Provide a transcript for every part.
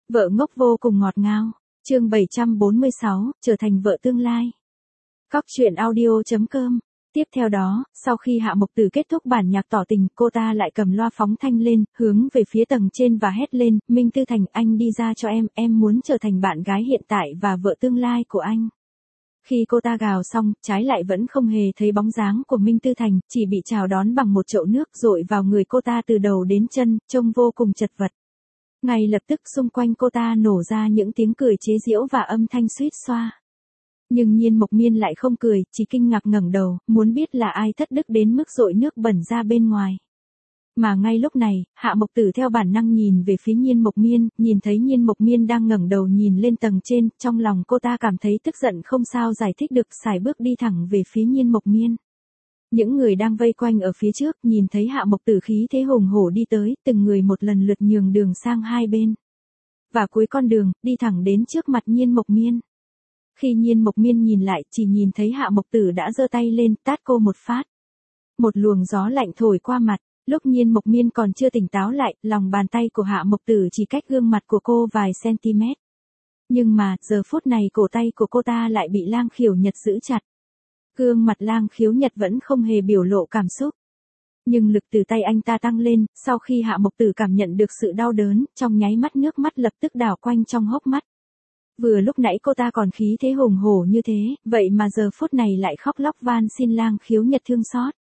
Vợ ngốc vô cùng ngọt ngào. Chương 746, trở thành vợ tương lai. Cóc truyện audio.com. Tiếp theo đó, sau khi Hạ Mộc Tử kết thúc bản nhạc tỏ tình, cô ta lại cầm loa phóng thanh lên, hướng về phía tầng trên và hét lên, Minh Tư Thành, anh đi ra cho em muốn trở thành bạn gái hiện tại và vợ tương lai của anh. Khi cô ta gào xong, trái lại vẫn không hề thấy bóng dáng của Minh Tư Thành, chỉ bị chào đón bằng một chậu nước dội vào người cô ta từ đầu đến chân, trông vô cùng chật vật. Ngay lập tức xung quanh cô ta nổ ra những tiếng cười chế giễu và âm thanh xuýt xoa. Nhưng Nhiên Mộc Miên lại không cười, chỉ kinh ngạc ngẩng đầu, muốn biết là ai thất đức đến mức dội nước bẩn ra bên ngoài. Mà ngay lúc này, Hạ Mộc Tử theo bản năng nhìn về phía Nhiên Mộc Miên, nhìn thấy Nhiên Mộc Miên đang ngẩng đầu nhìn lên tầng trên, trong lòng cô ta cảm thấy tức giận không sao giải thích được, sải bước đi thẳng về phía Nhiên Mộc Miên. Những người đang vây quanh ở phía trước nhìn thấy Hạ Mộc Tử khí thế hùng hổ đi tới, từng người một lần lượt nhường đường sang hai bên. Và cuối con đường, đi thẳng đến trước mặt Nhiên Mộc Miên. Khi Nhiên Mộc Miên nhìn lại, chỉ nhìn thấy Hạ Mộc Tử đã giơ tay lên, tát cô một phát. Một luồng gió lạnh thổi qua mặt, lúc Nhiên Mộc Miên còn chưa tỉnh táo lại, lòng bàn tay của Hạ Mộc Tử chỉ cách gương mặt của cô vài cm. Nhưng mà, giờ phút này cổ tay của cô ta lại bị Lang Khiếu Nhật giữ chặt. Gương mặt Lang Khiếu Nhật vẫn không hề biểu lộ cảm xúc. Nhưng lực từ tay anh ta tăng lên, sau khi Hạ Mộc Tử cảm nhận được sự đau đớn, trong nháy mắt nước mắt lập tức đảo quanh trong hốc mắt. Vừa lúc nãy cô ta còn khí thế hùng hổ như thế, vậy mà giờ phút này lại khóc lóc van xin Lang Khiếu Nhật thương xót.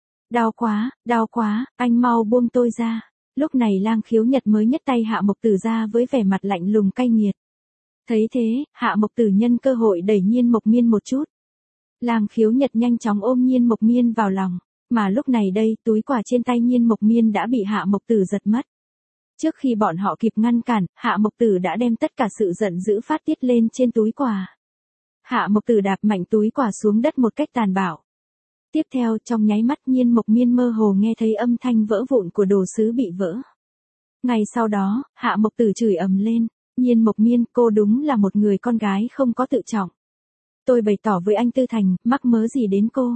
Đau quá, anh mau buông tôi ra. Lúc này Lang Khiếu Nhật mới nhấc tay Hạ Mộc Tử ra với vẻ mặt lạnh lùng cay nghiệt. Thấy thế, Hạ Mộc Tử nhân cơ hội đẩy Nhiên Mộc Miên một chút. Lang Khiếu Nhật nhanh chóng ôm Nhiên Mộc Miên vào lòng, mà lúc này đây, túi quà trên tay Nhiên Mộc Miên đã bị Hạ Mộc Tử giật mất. Trước khi bọn họ kịp ngăn cản, Hạ Mộc Tử đã đem tất cả sự giận dữ phát tiết lên trên túi quà. Hạ Mộc Tử đạp mạnh túi quà xuống đất một cách tàn bạo. Tiếp theo, trong nháy mắt Nhiên Mộc Miên mơ hồ nghe thấy âm thanh vỡ vụn của đồ sứ bị vỡ. Ngay sau đó, Hạ Mộc Tử chửi ầm lên, Nhiên Mộc Miên, cô đúng là một người con gái không có tự trọng. Tôi bày tỏ với anh Tư Thành, mắc mớ gì đến cô?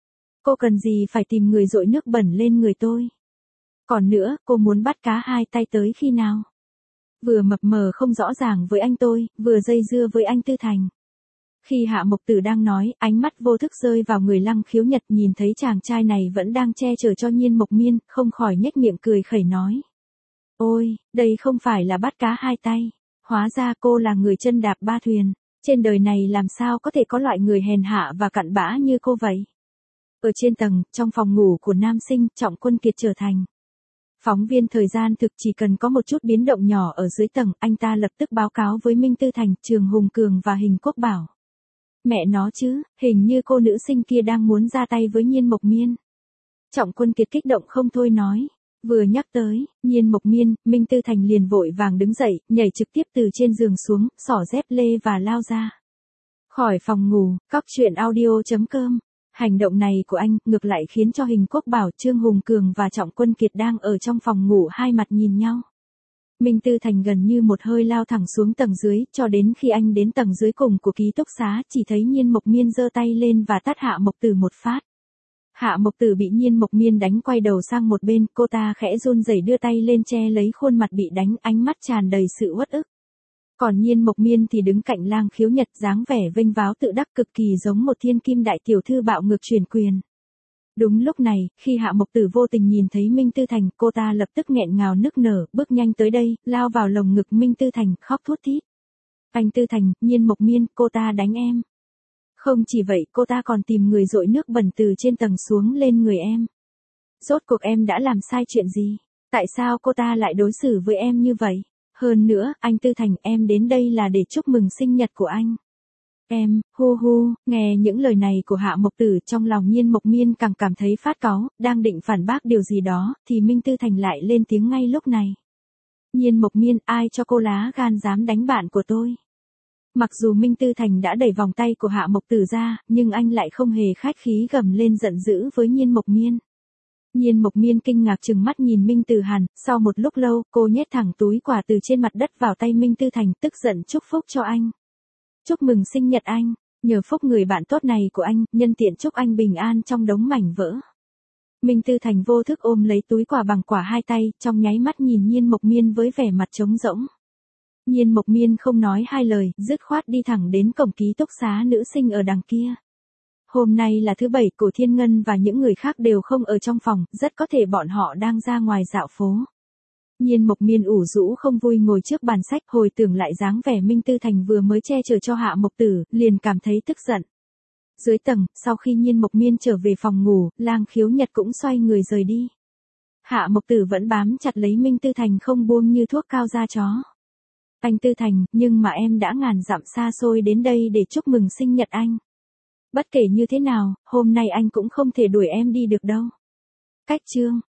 Cô cần gì phải tìm người dội nước bẩn lên người tôi? Còn nữa, cô muốn bắt cá hai tay tới khi nào? Vừa mập mờ không rõ ràng với anh tôi, vừa dây dưa với anh Tư Thành. Khi Hạ Mộc Tử đang nói, ánh mắt vô thức rơi vào người Lăng Khiếu Nhật, nhìn thấy chàng trai này vẫn đang che chở cho Nhiên Mộc Miên, không khỏi nhếch miệng cười khẩy nói. Ôi, đây không phải là bắt cá hai tay. Hóa ra cô là người chân đạp ba thuyền. Trên đời này làm sao có thể có loại người hèn hạ và cặn bã như cô vậy? Ở trên tầng, trong phòng ngủ của nam sinh, Trọng Quân Kiệt trở thành phóng viên thời gian thực, chỉ cần có một chút biến động nhỏ ở dưới tầng, anh ta lập tức báo cáo với Minh Tư Thành, Trường Hùng Cường và Hình Quốc Bảo. Mẹ nó chứ, hình như cô nữ sinh kia đang muốn ra tay với Nhiên Mộc Miên. Trọng Quân Kiệt kích động không thôi nói. Vừa nhắc tới Nhiên Mộc Miên, Minh Tư Thành liền vội vàng đứng dậy, nhảy trực tiếp từ trên giường xuống, xỏ dép lê và lao ra khỏi phòng ngủ. Cóc truyện audio.com. Hành động này của anh, ngược lại khiến cho Hình Quốc Bảo, Trương Hùng Cường và Trọng Quân Kiệt đang ở trong phòng ngủ hai mặt nhìn nhau. Minh Tư Thành gần như một hơi lao thẳng xuống tầng dưới, cho đến khi anh đến tầng dưới cùng của ký túc xá, chỉ thấy Nhiên Mộc Miên giơ tay lên và tát Hạ Mộc Tử một phát. Hạ Mộc Tử bị Nhiên Mộc Miên đánh quay đầu sang một bên, cô ta khẽ run rẩy đưa tay lên che lấy khuôn mặt bị đánh, ánh mắt tràn đầy sự uất ức. Còn Nhiên Mộc Miên thì đứng cạnh Lang Khiếu Nhật, dáng vẻ vênh váo tự đắc cực kỳ giống một thiên kim đại tiểu thư bạo ngược chuyển quyền. Đúng lúc này, khi Hạ Mộc Tử vô tình nhìn thấy Minh Tư Thành, cô ta lập tức nghẹn ngào nức nở, bước nhanh tới đây, lao vào lồng ngực Minh Tư Thành, khóc thút thít. Anh Tư Thành, Nhiên Mộc Miên, cô ta đánh em. Không chỉ vậy, cô ta còn tìm người dội nước bẩn từ trên tầng xuống lên người em. Rốt cuộc em đã làm sai chuyện gì? Tại sao cô ta lại đối xử với em như vậy? Hơn nữa, anh Tư Thành, em đến đây là để chúc mừng sinh nhật của anh. Em, nghe những lời này của Hạ Mộc Tử, trong lòng Nhiên Mộc Miên càng cảm thấy phát cáu, đang định phản bác điều gì đó, thì Minh Tư Thành lại lên tiếng ngay lúc này. Nhiên Mộc Miên, ai cho cô lá gan dám đánh bạn của tôi? Mặc dù Minh Tư Thành đã đẩy vòng tay của Hạ Mộc Tử ra, nhưng anh lại không hề khách khí gầm lên giận dữ với Nhiên Mộc Miên. Nhiên Mộc Miên kinh ngạc trừng mắt nhìn Minh Tử Hàn, sau một lúc lâu, cô nhét thẳng túi quà từ trên mặt đất vào tay Minh Tư Thành, tức giận chúc phúc cho anh. Chúc mừng sinh nhật anh, nhờ phúc người bạn tốt này của anh, nhân tiện chúc anh bình an trong đống mảnh vỡ. Minh Tư Thành vô thức ôm lấy túi quà bằng quả hai tay, trong nháy mắt nhìn Nhiên Mộc Miên với vẻ mặt trống rỗng. Nhiên Mộc Miên không nói hai lời, dứt khoát đi thẳng đến cổng ký túc xá nữ sinh ở đằng kia. Hôm nay là thứ bảy, Cổ Thiên Ngân và những người khác đều không ở trong phòng, rất có thể bọn họ đang ra ngoài dạo phố. Nhiên Mộc Miên ủ rũ không vui ngồi trước bàn sách, hồi tưởng lại dáng vẻ Minh Tư Thành vừa mới che chở cho Hạ Mộc Tử, liền cảm thấy tức giận. Dưới tầng, sau khi Nhiên Mộc Miên trở về phòng ngủ, Lang Khiếu Nhật cũng xoay người rời đi. Hạ Mộc Tử vẫn bám chặt lấy Minh Tư Thành không buông như thuốc cao da chó. Anh Tư Thành, nhưng mà em đã ngàn dặm xa xôi đến đây để chúc mừng sinh nhật anh. Bất kể như thế nào, hôm nay anh cũng không thể đuổi em đi được đâu. Cách chương